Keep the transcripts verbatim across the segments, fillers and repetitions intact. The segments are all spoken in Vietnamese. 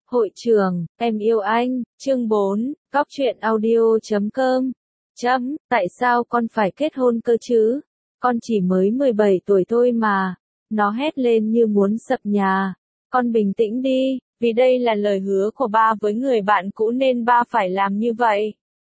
Hội trưởng, em yêu anh, chương bốn, cóc truyện audio chấm com. Chấm, tại sao con phải kết hôn cơ chứ? Con chỉ mới mười bảy tuổi thôi mà. Nó hét lên như muốn sập nhà. Con bình tĩnh đi, vì đây là lời hứa của ba với người bạn cũ nên ba phải làm như vậy.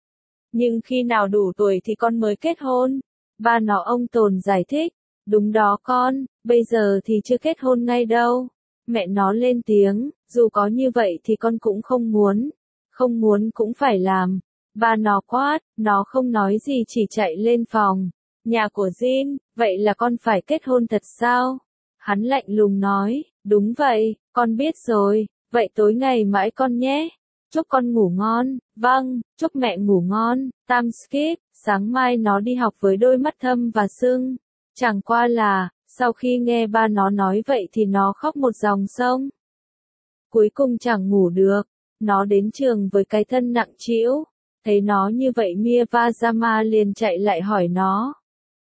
Nhưng khi nào đủ tuổi thì con mới kết hôn? Ba nó ông Tồn giải thích. Đúng đó con, bây giờ thì chưa kết hôn ngay đâu. Mẹ nó lên tiếng, dù có như vậy thì con cũng không muốn. Không muốn cũng phải làm. Ba nó quát, nó không nói gì chỉ chạy lên phòng. Nhà của Jin, vậy là con phải kết hôn thật sao? Hắn lạnh lùng nói, đúng vậy, con biết rồi, vậy tối ngày mãi con nhé. Chúc con ngủ ngon, vâng, chúc mẹ ngủ ngon, Tam Skip, sáng mai nó đi học với đôi mắt thâm và sưng. Chẳng qua là, sau khi nghe ba nó nói vậy thì nó khóc một dòng sông. Cuối cùng chẳng ngủ được, nó đến trường với cái thân nặng trĩu. Thấy nó như vậy Mia Vajama liền chạy lại hỏi nó.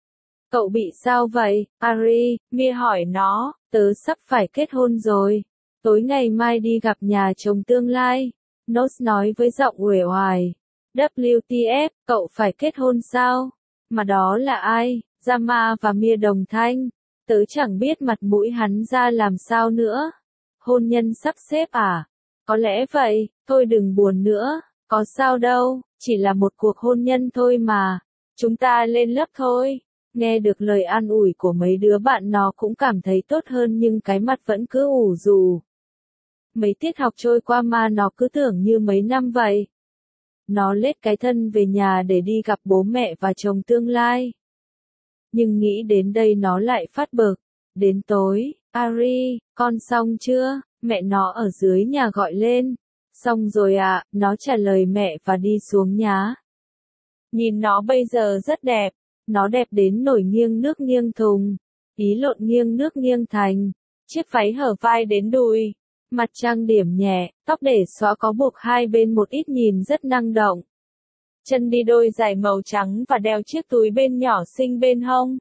Cậu bị sao vậy, Ari? Mia hỏi nó, tớ sắp phải kết hôn rồi. Tối ngày mai đi gặp nhà chồng tương lai. Nose nói với giọng uể oải. vê kép tê ép, cậu phải kết hôn sao? Mà đó là ai? Jama và Mia đồng thanh. Tớ chẳng biết mặt mũi hắn ra làm sao nữa. Hôn nhân sắp xếp à? Có lẽ vậy, thôi đừng buồn nữa. Có sao đâu, chỉ là một cuộc hôn nhân thôi mà. Chúng ta lên lớp thôi. Nghe được lời an ủi của mấy đứa bạn nó cũng cảm thấy tốt hơn nhưng cái mặt vẫn cứ ủ rù. Mấy tiết học trôi qua mà nó cứ tưởng như mấy năm vậy. Nó lết cái thân về nhà để đi gặp bố mẹ và chồng tương lai. Nhưng nghĩ đến đây nó lại phát bực. Đến tối, Ari, con xong chưa? Mẹ nó ở dưới nhà gọi lên. Xong rồi ạ, à, nó trả lời mẹ và đi xuống nhá. Nhìn nó bây giờ rất đẹp. Nó đẹp đến nổi nghiêng nước nghiêng thùng. Ý lộn nghiêng nước nghiêng thành. Chiếc váy hở vai đến đùi. Mặt trang điểm nhẹ, tóc để xõa có buộc hai bên một ít nhìn rất năng động. Chân đi đôi giày màu trắng và đeo chiếc túi bên nhỏ xinh bên hông.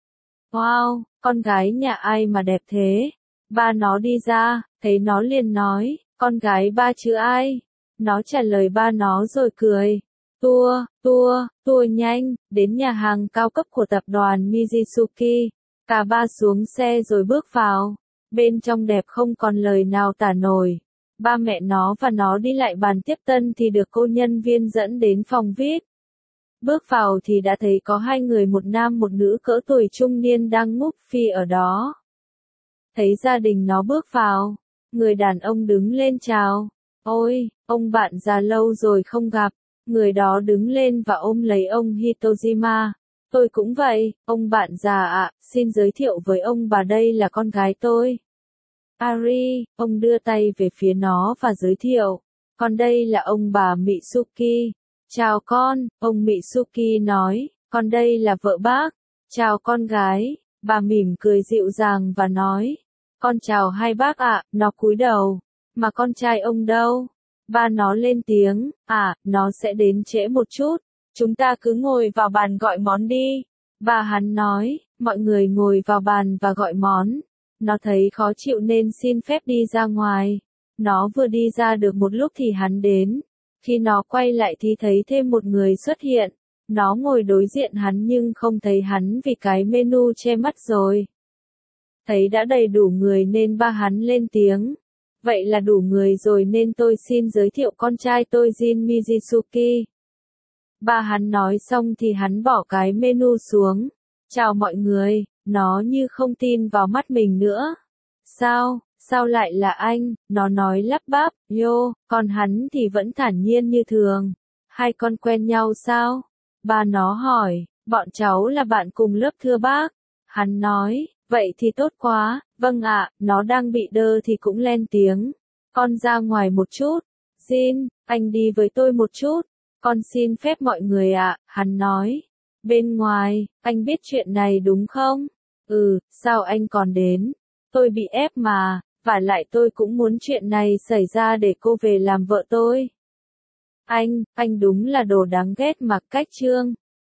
Wow, con gái nhà ai mà đẹp thế? Ba nó đi ra, thấy nó liền nói, con gái ba chứ ai? Nó trả lời ba nó rồi cười. Tua, tua, tua nhanh, đến nhà hàng cao cấp của tập đoàn Mizuki. Cả ba xuống xe rồi bước vào. Bên trong đẹp không còn lời nào tả nổi. Ba mẹ nó và nó đi lại bàn tiếp tân thì được cô nhân viên dẫn đến phòng vi ai pi. Bước vào thì đã thấy có hai người một nam một nữ cỡ tuổi trung niên đang ngúp phi ở đó. Thấy gia đình nó bước vào, người đàn ông đứng lên chào. Ôi, ông bạn già lâu rồi không gặp. Người đó đứng lên và ôm lấy ông Hitojima. Tôi cũng vậy, ông bạn già ạ, xin giới thiệu với ông bà đây là con gái tôi. Ari, ông đưa tay về phía nó và giới thiệu. Còn đây là ông bà Mitsuki. Chào con, ông Mitsuki nói, còn đây là vợ bác. Chào con gái, bà mỉm cười dịu dàng và nói. Con chào hai bác ạ, nó cúi đầu. Mà con trai ông đâu? Ba nó lên tiếng, à, nó sẽ đến trễ một chút. Chúng ta cứ ngồi vào bàn gọi món đi. Bà hắn nói, mọi người ngồi vào bàn và gọi món. Nó thấy khó chịu nên xin phép đi ra ngoài. Nó vừa đi ra được một lúc thì hắn đến. Khi nó quay lại thì thấy thêm một người xuất hiện. Nó ngồi đối diện hắn nhưng không thấy hắn vì cái menu che mắt rồi. Thấy đã đầy đủ người nên ba hắn lên tiếng. Vậy là đủ người rồi nên tôi xin giới thiệu con trai tôi Jin Mizuki. Ba hắn nói xong thì hắn bỏ cái menu xuống. Chào mọi người, nó như không tin vào mắt mình nữa. Sao, sao lại là anh, nó nói lắp bắp, yo, còn hắn thì vẫn thản nhiên như thường. Hai con quen nhau sao? Ba nó hỏi, bọn cháu là bạn cùng lớp thưa bác. Hắn nói, vậy thì tốt quá, vâng ạ, nó đang bị đơ thì cũng lên tiếng. Con ra ngoài một chút. Jin, anh đi với tôi một chút. Con xin phép mọi người ạ, hắn nói. Bên ngoài, anh biết chuyện này đúng không? Ừ, sao anh còn đến? Tôi bị ép mà, và lại tôi cũng muốn chuyện này xảy ra để cô về làm vợ tôi. Anh, anh đúng là đồ đáng ghét mà cách trương.